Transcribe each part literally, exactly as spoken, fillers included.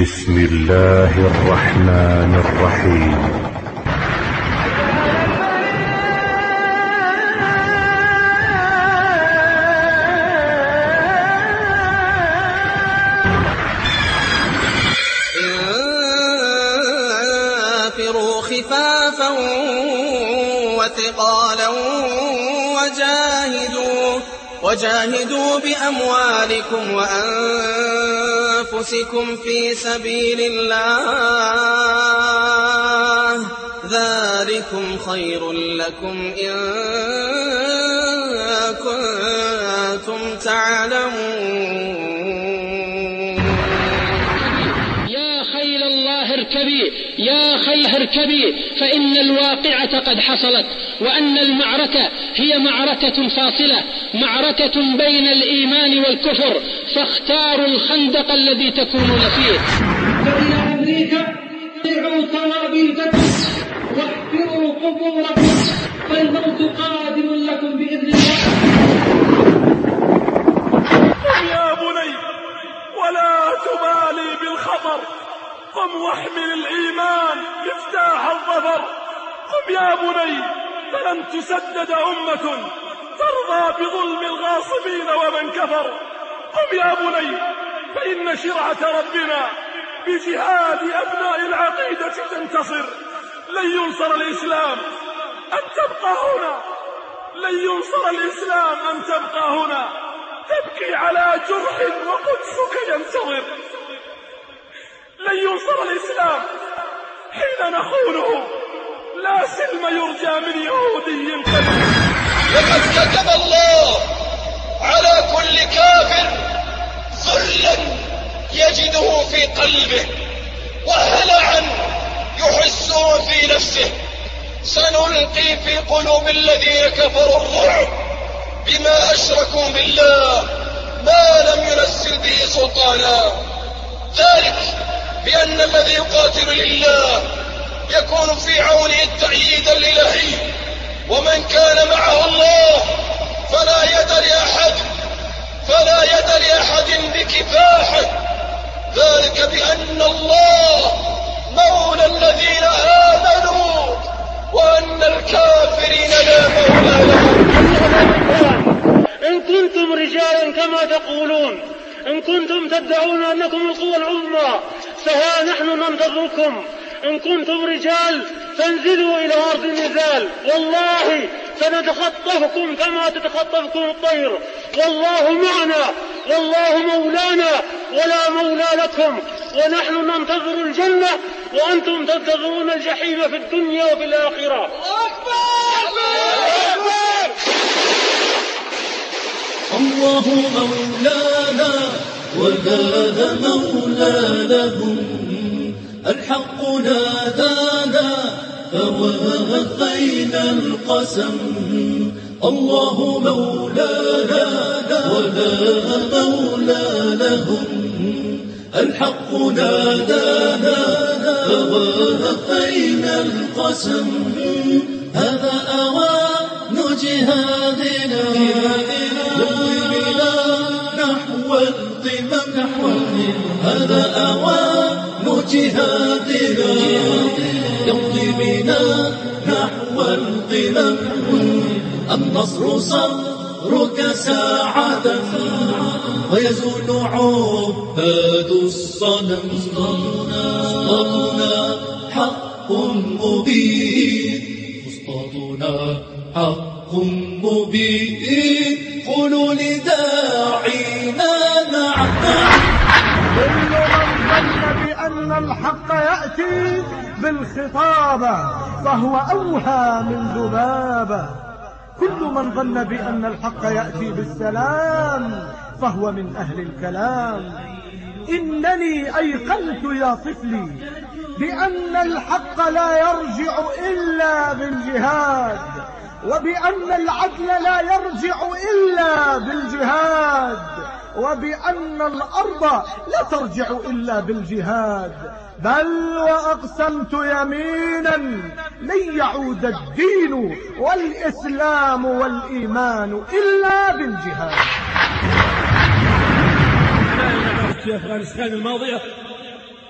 بسم الله الرحمن الرحيم. انفروا خفافا وثقالا وجاهدوا وجاهدوا بأموالكم وأنفسكم في سبيل الله ذلكم خير لكم إن كنتم تعلمون. يا خيل الله اركبي يا خيل اركبي فإن الواقعة قد حصلت، وأن المعركة هي معركة فاصلة، معركة بين الإيمان والكفر، فاختاروا الخندق الذي تكونون فيه. فإلى أمريكا ضعوا صوابيكم واحفروا قبوركم فالموت قادم لكم بإذن الله. قم يا بني ولا تبالي بالخطر، قم واحمل الإيمان مفتاح الظفر. قم يا بني فلن تسدد أمة ترضى بظلم الغاصبين ومن كفر. قم يا بني فإن شرعة ربنا بجهاد أبناء العقيدة تنتصر. لن ينصر الإسلام أن تبقى هنا، لن ينصر الإسلام أن تبقى هنا تبكي على جرح وقدسك ينتظر. لن ينصر الإسلام حين نخونه، لا سلم يرجى من يهودي قدير. لقد كتب الله على كل كافر ذلا يجده في قلبه وهلعا يحسه في نفسه. سنلقي في قلوب الذين كفروا الرعب بما أشركوا بالله ما لم ينزل به سلطانا، ذلك بأن الذي يقاتل لله يكون في عونه التأييد الإلهي، ومن كان معه الله فلا يد لأحد فلا يد لأحد بكفاحه، ذلك بأن الله مولى الذين آمنوا وأن الكافرين لا مولى لهم. إن كنتم رجالا كما تقولون، إن كنتم تدعون أنكم القوة العظمى، فها نحن ننتظركم. إن كنتم رجال فانزلوا إلى أرض النزال، والله سنتخطفكم كما تتخطفكم الطير. والله معنا والله مولانا ولا مولى لكم، ونحن ننتظر الجنة وأنتم تنتظرون الجحيم في الدنيا وفي الآخرة. الله مولانا ولا مولى لهم، الحق نادانا فوافينا القسم. الله مولانا ولا مولى لهم، الحق نادانا فوافينا القسم. هذا أوان جهادنا يمضي بنا نحو القمم. هذا أوان جهادنا يمضي بنا نحو القمم. النصر صبرك ساعة ويزول عباد الصنم. أسطاتنا حق مبين، أسطاتنا حق مبين. قولوا لداعينا نعم. كل من ظن بأن الحق يأتي بالخطابة فهو أوهى من ذبابة. كل من ظن بأن الحق يأتي بالسلام فهو من أهل الكلام. إنني أيقنت يا طفلي بأن الحق لا يرجع إلا بالجهاد، وبأن العدل لا يرجع إلا بالجهاد، وبأن الأرض لا ترجع إلا بالجهاد. بل وأقسمت يمينا لن يعود الدين والإسلام والإيمان إلا بالجهاد. في أفغانستان الماضية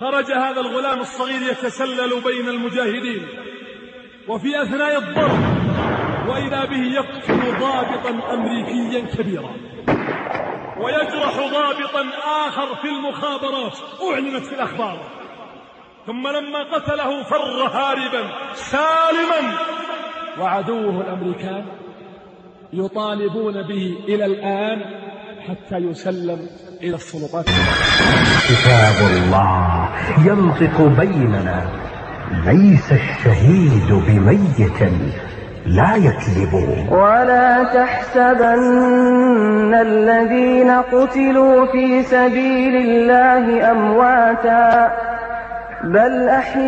خرج هذا الغلام الصغير يتسلل بين المجاهدين، وفي أثناء الضرب وإذا به يقتل ضابطا أمريكيا كبيرا ويجرح ضابطا آخر في المخابرات أعلنت في الأخبار. ثم لما قتله فر هاربا سالما، وعدوه الأمريكان يطالبون به إلى الآن حتى يسلم إلى السلطات. كتاب الله ينطق بيننا، ليس الشهيد بميت لا يكذب. ولا تحسبن الذين قتلوا في سبيل الله أمواتا، بل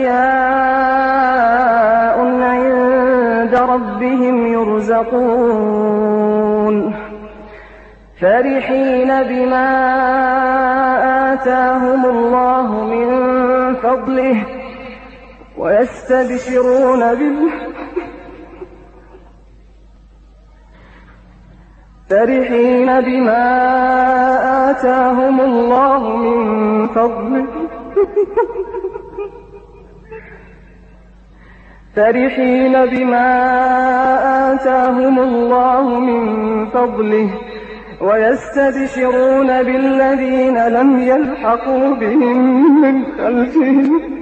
أحياء عند ربهم يرزقون، فرحين بما آتاهم الله من فضله ويستبشرون بال فرحين بما آتاهم الله من فضله فرحين بما آتاهم الله من فضله ويستبشرون بالذين لم يلحقوا بهم من خلفهم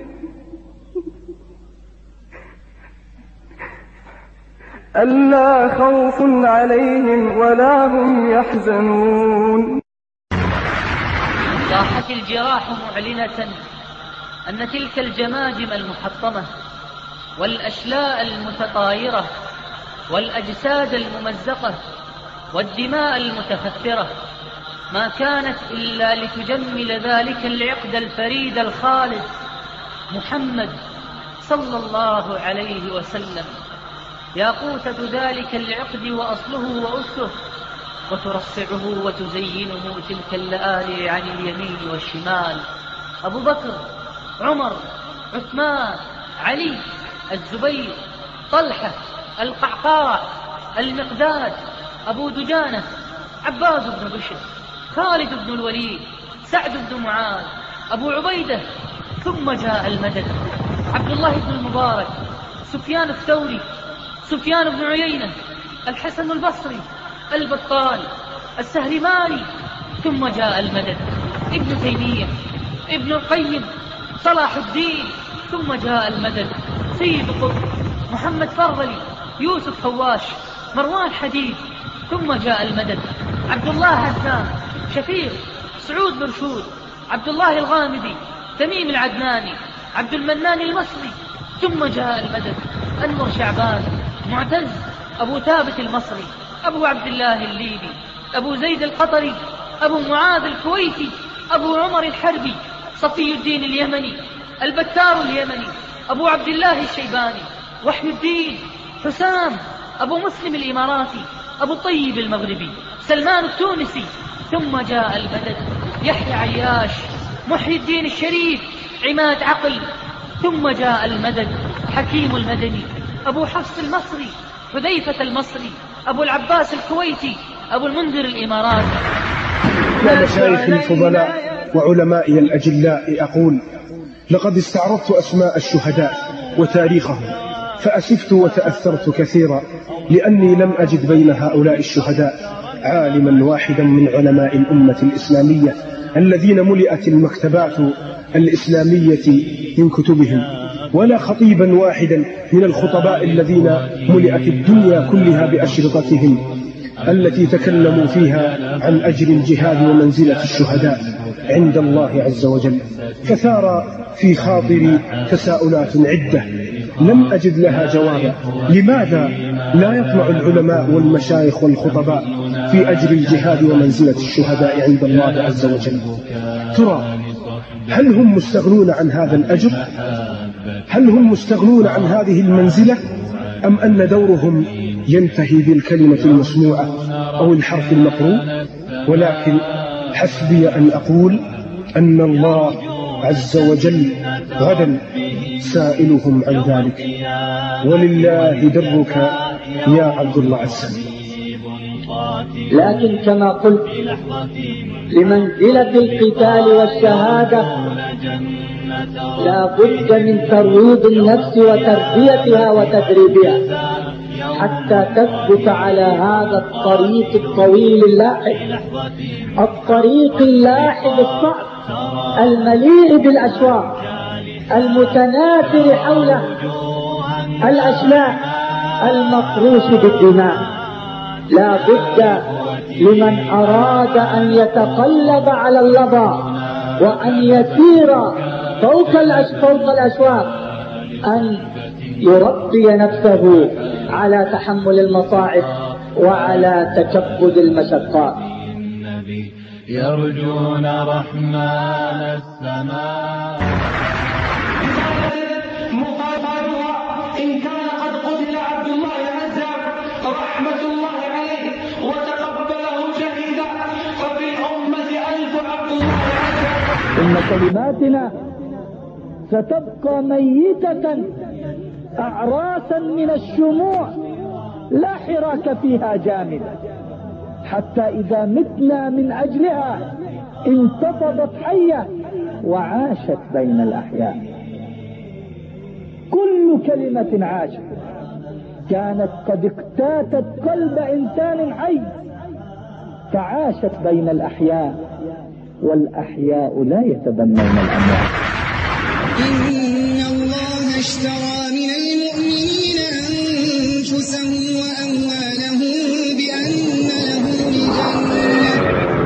ألا خوف عليهم ولا هم يحزنون. صاحت الجراح معلنة أن تلك الجماجم المحطمة والأشلاء المتطايرة والأجساد الممزقة والدماء المتخثرة ما كانت إلا لتجمل ذلك العقد الفريد الخالد محمد صلى الله عليه وسلم، ياقوتة ذلك العقد وأصله وأسه، وترصعه وتزينه تلك اللآلئ عن اليمين والشمال. أبو بكر، عمر، عثمان، علي، الزبير، طلحة، القعقاع، المقداد، أبو دجانة، عباس بن بشر، خالد بن الوليد، سعد بن معاذ، أبو عبيدة. ثم جاء المدد، عبد الله بن المبارك، سفيان الثوري، سفيان بن عيينة، الحسن البصري، البطال، السهرماني. ثم جاء المدد، ابن تيمية، ابن القيم، صلاح الدين. ثم جاء المدد، سيد قطب، محمد فرغلي، يوسف فواش، مروان حديد. ثم جاء المدد، عبد الله عزام، شفيق، سعود برشود، عبد الله الغامدي، تميم العدناني، عبد المنان المصري. ثم جاء المدد، أنور شعبان، معتز، أبو ثابت المصري، أبو عبد الله الليبي، أبو زيد القطري، أبو معاذ الكويتي، أبو عمر الحربي، صفي الدين اليمني، البتار اليمني، أبو عبد الله الشيباني، وحي الدين، حسام، أبو مسلم الإماراتي، أبو الطيب المغربي، سلمان التونسي. ثم جاء المدد، يحيى عياش، محي الدين الشريف، عماد عقل. ثم جاء المدد، حكيم المدني، أبو حفص المصري، حذيفة المصري، أبو العباس الكويتي، أبو المنذر الإماراتي. يا مشايخي الفضلاء وعلمائي الأجلاء، أقول لقد استعرضت أسماء الشهداء وتاريخهم فأسفت وتأثرت كثيرا، لأني لم أجد بين هؤلاء الشهداء عالما واحدا من علماء الأمة الإسلامية الذين ملئت المكتبات الإسلامية من كتبهم، ولا خطيبا واحدا من الخطباء الذين ملئت الدنيا كلها بأشرطتهم التي تكلموا فيها عن أجر الجهاد ومنزلة الشهداء عند الله عز وجل. فثار في خاطري تساؤلات عدة لم أجد لها جوابا. لماذا لا يطمع العلماء والمشايخ والخطباء في أجر الجهاد ومنزلة الشهداء عند الله عز وجل؟ ترى هل هم مستغنون عن هذا الأجر؟ هل هم مستغنون عن هذه المنزلة؟ أم أن دورهم ينتهي بالكلمة المسموعة أو الحرف المقروء؟ ولكن حسبي أن أقول أن الله عز وجل غدا سائلهم عن ذلك، ولله درك يا عبد الله السلام. لكن كما قلت لمنزلة القتال والشهادة لا بد من ترويض النفس وتربيتها وتدريبها حتى تثبت على هذا الطريق الطويل اللاحق، الطريق اللاحق الصعب المليء بالأشواق المتناثر حوله الأشلاء المفروش بالدماء. لا بد لمن أراد أن يتقلب على اللظى وأن يسير فوق الأشواق أن يربي نفسه على تحمل المصاعب وعلى تكبد المشقات. يرجون رحمن السماء مقابلها إن كان قد قتل عبد الله عزام رحمة الله عليه وتقبله شهيدا، ففي الأمة ألف عبد الله عزام. إن كلماتنا ستبقى ميتة أعراسا من الشموع لا حراك فيها جامد، حتى إذا متنا من أجلها انتفضت حية وعاشت بين الأحياء. كل كلمة عاشت كانت قد اقتاتت قلب إنسان حي فعاشت بين الأحياء، والأحياء لا يتبنون الأموات. إن الله اشترى من المؤمنين أنفسهم وأموالهم بأن لهم الجنة.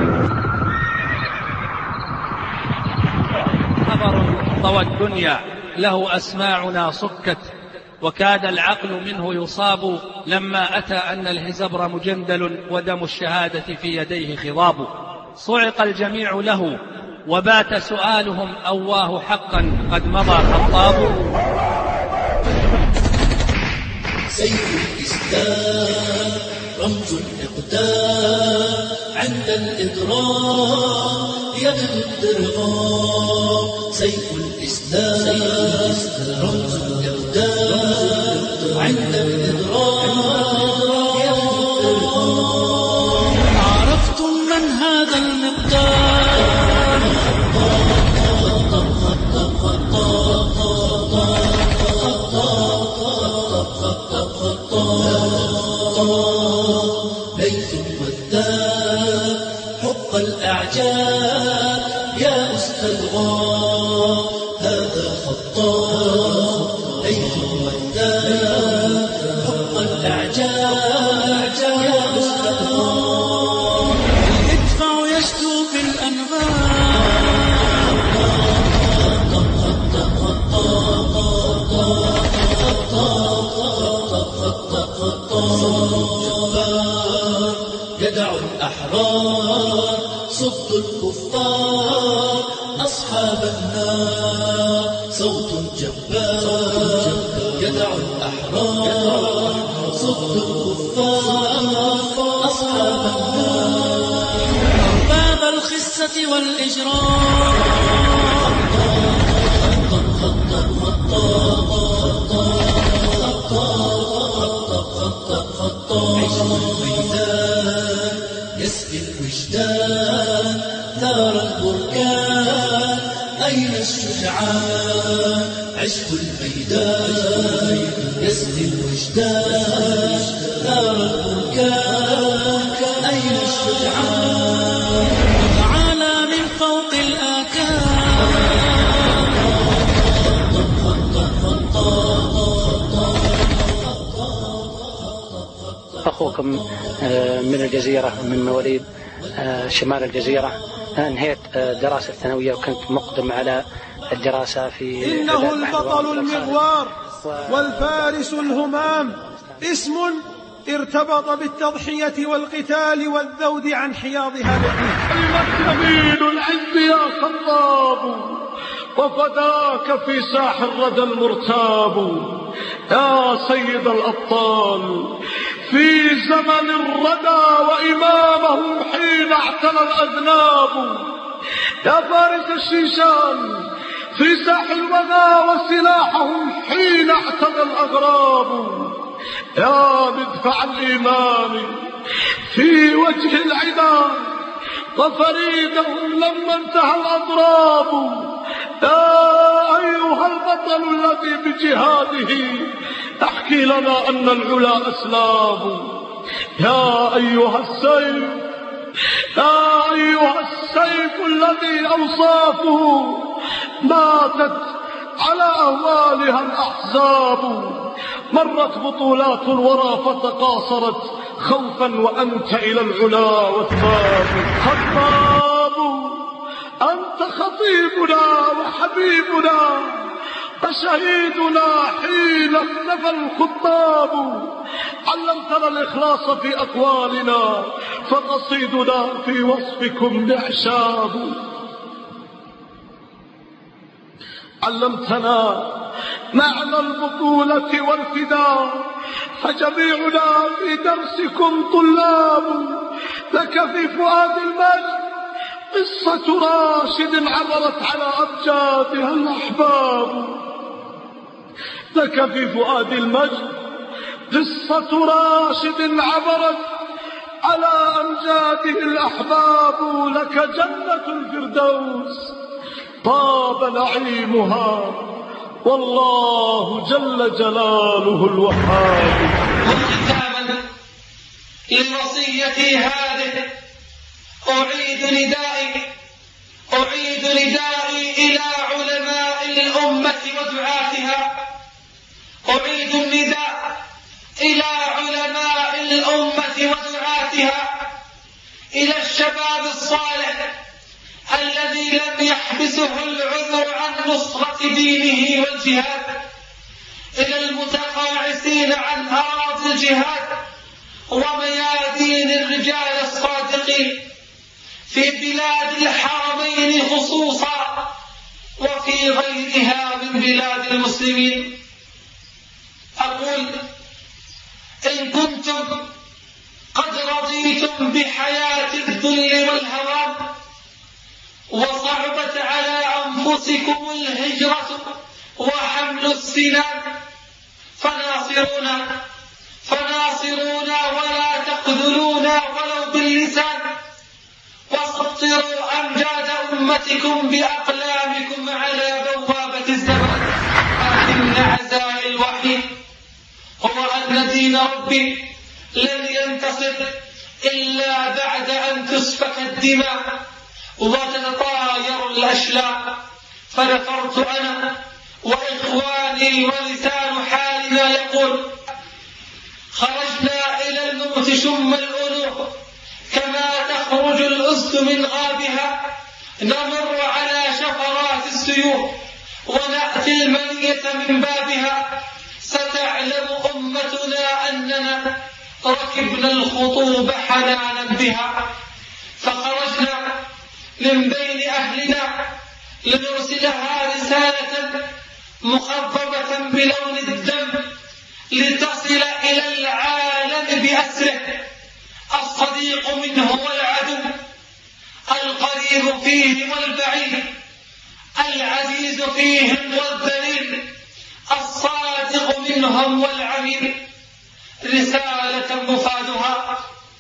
خبر طوى الدنيا له أسماعنا صكت، وكاد العقل منه يصاب لما أتى أن الهزبر مجندل ودم الشهادة في يديه خضاب. صعق الجميع له وبات سؤالهم أواه حقا قد مضى خطاب. سيف الإسلام رمز الإقدام عند الإضرار يغلو الضرغام. سيف الإسلام رمز الإقدام عند الإضرار يغلو الضرغام. عرفتم من هذا المقدار؟ ليث والداء حق الأعجاب يا أستاذ غار هذا خطاب. ليث والداء حق الأعجاب يا أستاذ غار. الإدفع يشدو في يدع الأحرار صد الكفار أصحاب النار. صوت جبار يدع الأحرار صد الكفار أصحاب النار. أرباب الخسة والإجرام عشق الميدان يسقي الوجدان ثار البركان أين الشجعان. عشق الميدان يسقي الوجدان ثار البركان أين الشجعان. تعالى من فوق أخوكم من الجزيرة من مواليد شمال الجزيرة. انهيت دراسة الثانوية وكنت مقدم على الدراسة في إنه البطل المغوار والفارس الهمام، اسم ارتبط بالتضحية والقتال والذود عن حياضها الإقليم. المكتمين العز يا خطاب وفداك في ساح الردى المرتاب. يا سيد الأبطال في زمن الردى وإمامهم حين اعتلى الأذناب. يا فارس الشيشان في ساح الوغى وسلاحهم حين اعتدى الأغراب. يا مدفع الإيمان في وجه العباد وفريدهم لما انتهى الأضراب. يا أيها البطل الذي بجهاده احكي لنا أن العلا أسلام. يا أيها السيف يا أيها السيف الذي أوصافه ماتت على أهوالها الأحزاب. مرت بطولات الورى فتقاصرت خوفا وأنت إلى العلا والثابت. خطاب أنت خطيبنا وحبيبنا وشهيدنا حين اختفى الخطاب. علمتنا الإخلاص في أقوالنا فقصيدنا في وصفكم نعشاب. علمتنا معنى البطولة والفداء فجميعنا في درسكم طلاب. لك في فؤاد المجد قصة راشد عبرت على أمجادها الأحباب. لك في فؤاد المجد قصة راشد عبرت على أمجاده الأحباب. لك جنة الفردوس طاب نعيمها والله جل جلاله الوهاب. وختاما لوصيتي هذه أعيد ندائي أعيد ندائي إلى علماء الأمة ودعاتها. أعيد النداء إلى علماء الأمة ودعاتها، إلى الشباب الصالح الذي لم يحبسه العذر عن نصرة دينه والجهاد، إلى المتقاعسين عن أراضي الجهاد وميادين الرجال الصادقين في بلاد الحرمين خصوصا وفي غيرها من بلاد المسلمين. أقول إن كنتم قد رضيتم بحياة الذل والهوان وصعبت على أنفسكم الهجرة وحمل السنان فناصرونا فناصرونا ولا تخذلونا ولو باللسان، وسطروا أمجاد أمتكم بأقلامكم على بوابة الزمان. لكن عزاء الوحيد هو أن دين ربي لن ينتصر إلا بعد أن تسفك الدماء وتتطاير الأشلاء. فنفرت أنا وإخواني ولسان حالنا يقول: خرجنا إلى الموت شم الألوف كما تخرج الأسد من غابها، نمر على شفرات السيوف ونأتي المنية من بابها. ستعلم أمتنا أننا ركبنا الخطوب حنانا بها. فخرجنا من بين أهلنا لنرسلها رسالة مخضبة بلون الدم لتصل إلى العالم بأسره. الصديق منه والعدو، القريب فيهم والبعيد، العزيز فيهم والذليل، الصادق منهم والعميل. رسالة مفادها: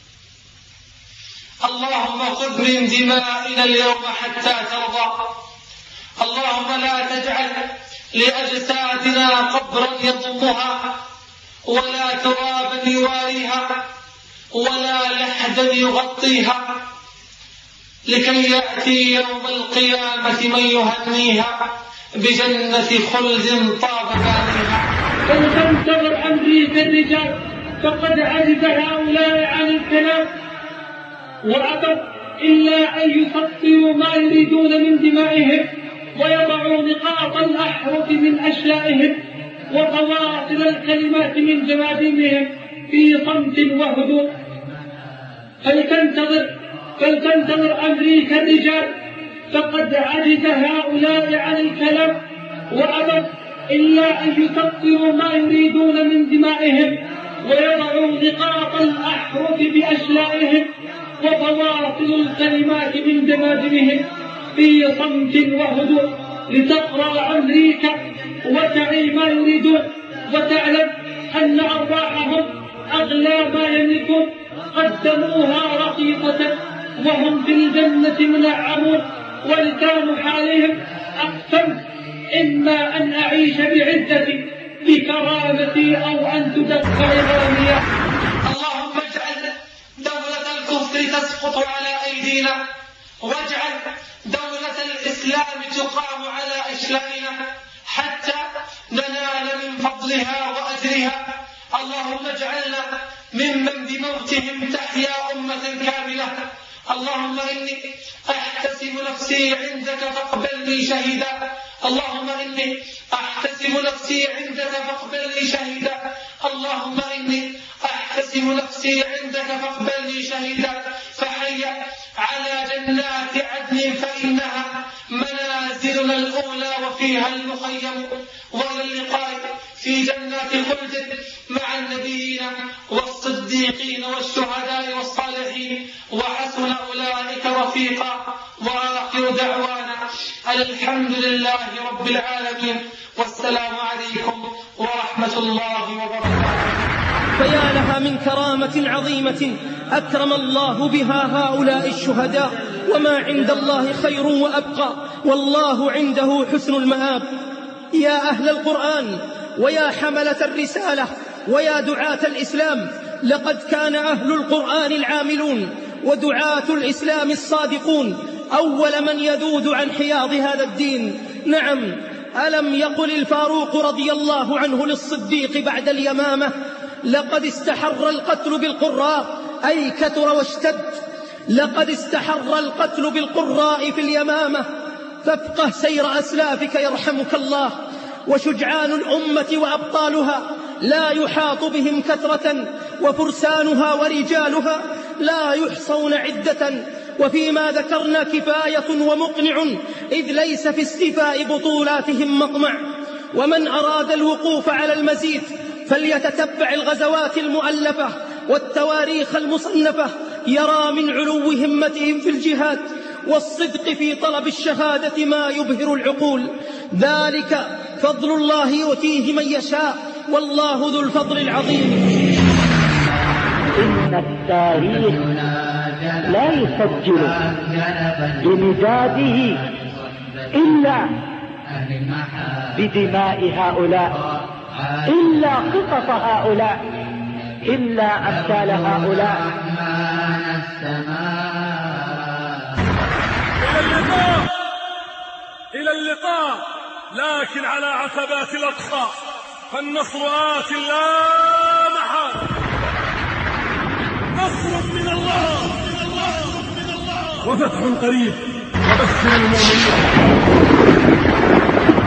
اللهم خذ من دمائنا اليوم حتى ترضى. اللهم لا تجعل لأجسادنا قبرا يضمها ولا ترابا يواريها ولا لحدا يغطيها، لكي يأتي يوم القيامة من يهنيها بجنة خلد طاب بانيها. فلتنتظر أمريكا الرجال فقد عجز هؤلاء عن الكلام وأبوا إلا أن يسطروا ما يريدون من دمائهم ويضعوا نقاط الأحرف من أشلائهم وفواصل الكلمات من جماجمهم في صمت وهدوء. فلتنتظر فلتنتظر أمريكا الرجال فقد عجز هؤلاء عن الكلام وأبوا إلا أن يسطروا ما يريدون من دمائهم ويضعوا نقاط الأحرف بأشلائهم وفواصل الكلمات من جماجمهم في صمت وهدوء، لتقرأ أمريكا وتعي ما يريدون وتعلم أن أرواحهم أغلى ما يملكون. قدموها رقيقة وهم في الجنة منعمون، ولسان حالهم أقسم إما أن أعيش بعزتي بكرامتي أو أن تدق عظامي. اللهم اجعل دولة الكفر تسقط على أيدينا، واجعل دولة الإسلام تقام على أشلائنا حتى ننال من فضلها وأجرها. اللهم اجعلنا ممن بموتهم تحيا أمة كاملة. اللهم إني أحتسب نفسي عندك فاقبلني شهيدا. اللهم إني أحتسب نفسي عندك فاقبلني شهيدا. اللهم إني أحتسب نفسي عندك فاقبلني شهيدا. فحي على جنات عدن فإنها منازلنا الأولى وفيها المخيم، وإلى اللقاء في جنات خلد مع النبيين والصديقين والشهداء والصالحين، وحسن أولئك رفيقا. وآخر دعوانا الحمد لله رب العالمين، والسلام عليكم ورحمة الله وبركاته. فيا لها من كرامة عظيمة أكرم الله بها هؤلاء الشهداء، وما عند الله خير وأبقى، والله عنده حسن المآب. يا أهل القرآن ويا حملة الرسالة ويا دعاة الإسلام، لقد كان أهل القرآن العاملون ودعاة الإسلام الصادقون أول من يذود عن حياض هذا الدين. نعم، ألم يقل الفاروق رضي الله عنه للصديق بعد اليمامة: لقد استحر القتل بالقراء، أي كثر واشتد. لقد استحر القتل بالقراء في اليمامة، فافقه سير أسلافك يرحمك الله. وشجعان الأمة وأبطالها لا يحاط بهم كثرة، وفرسانها ورجالها لا يحصون عدة. وفيما ذكرنا كفاية ومقنع، إذ ليس في استيفاء بطولاتهم مطمع. ومن أراد الوقوف على المزيد فليتتبع الغزوات المؤلفة والتواريخ المصنفة، يرى من علو همتهم في الجهاد والصدق في طلب الشهادة ما يبهر العقول. ذلك فضل الله يؤتيه من يشاء، والله ذو الفضل العظيم. إن التاريخ لا يسجل بمداده إلا بدماء هؤلاء، إلا قصص هؤلاء، إلا أمثال هؤلاء. إلى اللقاء، إلى اللقاء، لكن على عتبات الأقصى، فالنصر آت لا محالة. نصر من الله وفتح قريب، وبشر المؤمنين.